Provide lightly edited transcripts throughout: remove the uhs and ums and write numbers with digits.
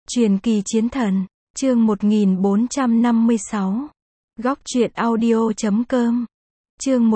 Truyền kỳ chiến thần, chương 1456. Góc truyện audio.com. Chương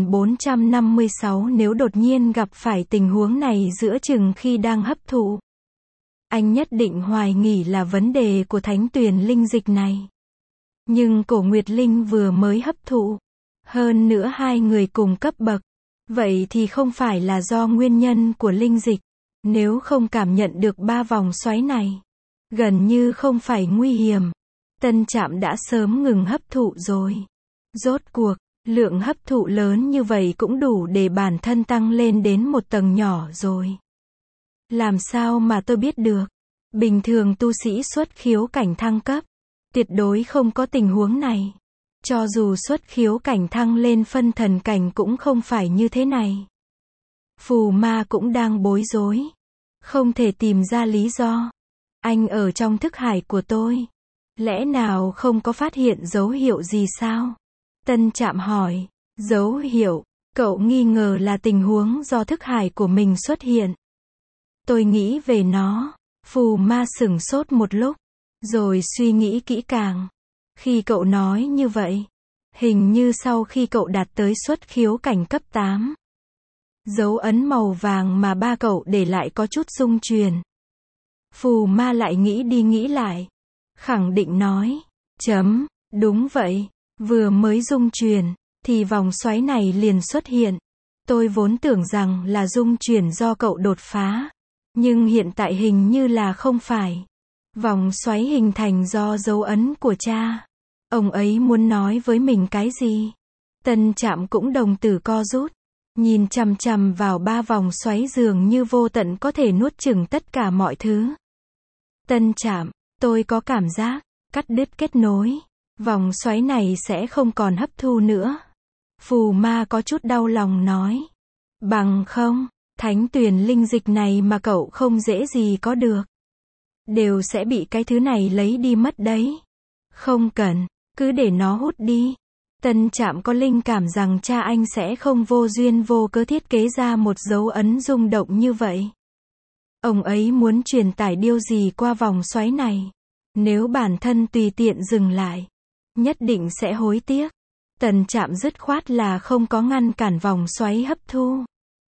1456. Nếu đột nhiên gặp phải tình huống này giữa chừng khi đang hấp thụ, anh nhất định hoài nghi là vấn đề của thánh tuyền linh dịch này. Nhưng Cổ Nguyệt Linh vừa mới hấp thụ, hơn nữa hai người cùng cấp bậc, vậy thì không phải là do nguyên nhân của linh dịch. Nếu không cảm nhận được ba vòng xoáy này, gần như không phải nguy hiểm, Tân Trạm đã sớm ngừng hấp thụ rồi. Rốt cuộc, lượng hấp thụ lớn như vậy cũng đủ để bản thân tăng lên đến một tầng nhỏ rồi. Làm sao mà tôi biết được? Bình thường tu sĩ xuất khiếu cảnh thăng cấp, tuyệt đối không có tình huống này. Cho dù xuất khiếu cảnh thăng lên phân thần cảnh cũng không phải như thế này. Phù Ma cũng đang bối rối, không thể tìm ra lý do. Anh ở trong thức hải của tôi, lẽ nào không có phát hiện dấu hiệu gì sao? Tân Trạm hỏi. Dấu hiệu? Cậu nghi ngờ là tình huống do thức hải của mình xuất hiện. Tôi nghĩ về nó. Phù Ma sửng sốt một lúc, rồi suy nghĩ kỹ càng. Khi cậu nói như vậy, hình như sau khi cậu đạt tới xuất khiếu cảnh cấp 8, dấu ấn màu vàng mà ba cậu để lại có chút rung chuyển. Phù Ma lại nghĩ đi nghĩ lại, khẳng định nói, đúng vậy, vừa mới rung chuyển, thì vòng xoáy này liền xuất hiện. Tôi vốn tưởng rằng là rung chuyển do cậu đột phá, nhưng hiện tại hình như là không phải. Vòng xoáy hình thành do dấu ấn của cha. Ông ấy muốn nói với mình cái gì? Tân Trạm cũng đồng tử co rút, nhìn chằm chằm vào ba vòng xoáy dường như vô tận có thể nuốt chửng tất cả mọi thứ. Tân Trạm, tôi có cảm giác, cắt đứt kết nối, vòng xoáy này sẽ không còn hấp thu nữa. Phù Ma có chút đau lòng nói. Bằng không, thánh tuyền linh dịch này mà cậu không dễ gì có được, đều sẽ bị cái thứ này lấy đi mất đấy. Không cần, cứ để nó hút đi. Tân Trạm có linh cảm rằng cha anh sẽ không vô duyên vô cớ thiết kế ra một dấu ấn rung động như vậy. Ông ấy muốn truyền tải điều gì qua vòng xoáy này. Nếu bản thân tùy tiện dừng lại, nhất định sẽ hối tiếc. Tân Trạm dứt khoát là không có ngăn cản vòng xoáy hấp thu,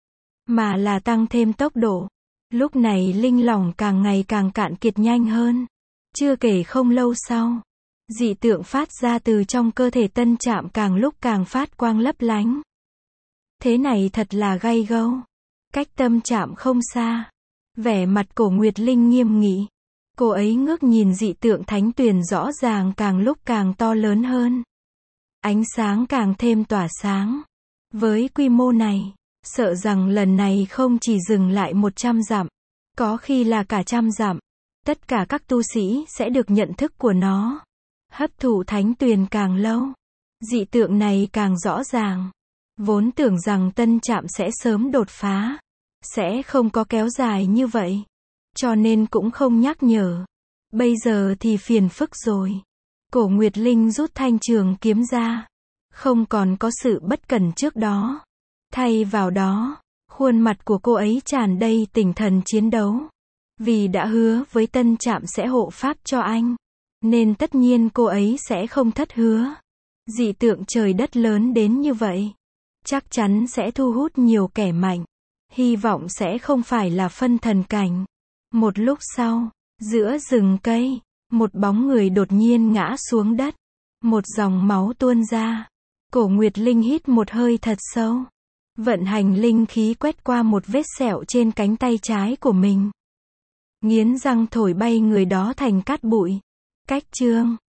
mà là tăng thêm tốc độ. Lúc này linh lỏng càng ngày càng cạn kiệt nhanh hơn. Chưa kể không lâu sau, dị tượng phát ra từ trong cơ thể Tân Trạm càng lúc càng phát quang lấp lánh. Thế này thật là gay gâu. Cách Tân Trạm không xa, vẻ mặt Cổ Nguyệt Linh nghiêm nghị. Cô ấy ngước nhìn dị tượng thánh tuyền rõ ràng càng lúc càng to lớn hơn. Ánh sáng càng thêm tỏa sáng. Với quy mô này, sợ rằng lần này không chỉ dừng lại 100 dặm, có khi là cả 100 dặm. Tất cả các tu sĩ sẽ được nhận thức của nó. Hấp thụ thánh tuyền càng lâu, dị tượng này càng rõ ràng. Vốn tưởng rằng Tân Trạm sẽ sớm đột phá, sẽ không có kéo dài như vậy, cho nên cũng không nhắc nhở. Bây giờ thì phiền phức rồi. Cổ Nguyệt Linh rút thanh trường kiếm ra, không còn có sự bất cẩn trước đó. Thay vào đó, khuôn mặt của cô ấy tràn đầy tinh thần chiến đấu. Vì đã hứa với Tân Trạm sẽ hộ pháp cho anh, nên tất nhiên cô ấy sẽ không thất hứa. Dị tượng trời đất lớn đến như vậy, chắc chắn sẽ thu hút nhiều kẻ mạnh. Hy vọng sẽ không phải là phân thần cảnh. Một lúc sau, giữa rừng cây, một bóng người đột nhiên ngã xuống đất. Một dòng máu tuôn ra. Cổ Nguyệt Linh hít một hơi thật sâu, vận hành linh khí quét qua một vết sẹo trên cánh tay trái của mình. Nghiến răng thổi bay người đó thành cát bụi. Cách chương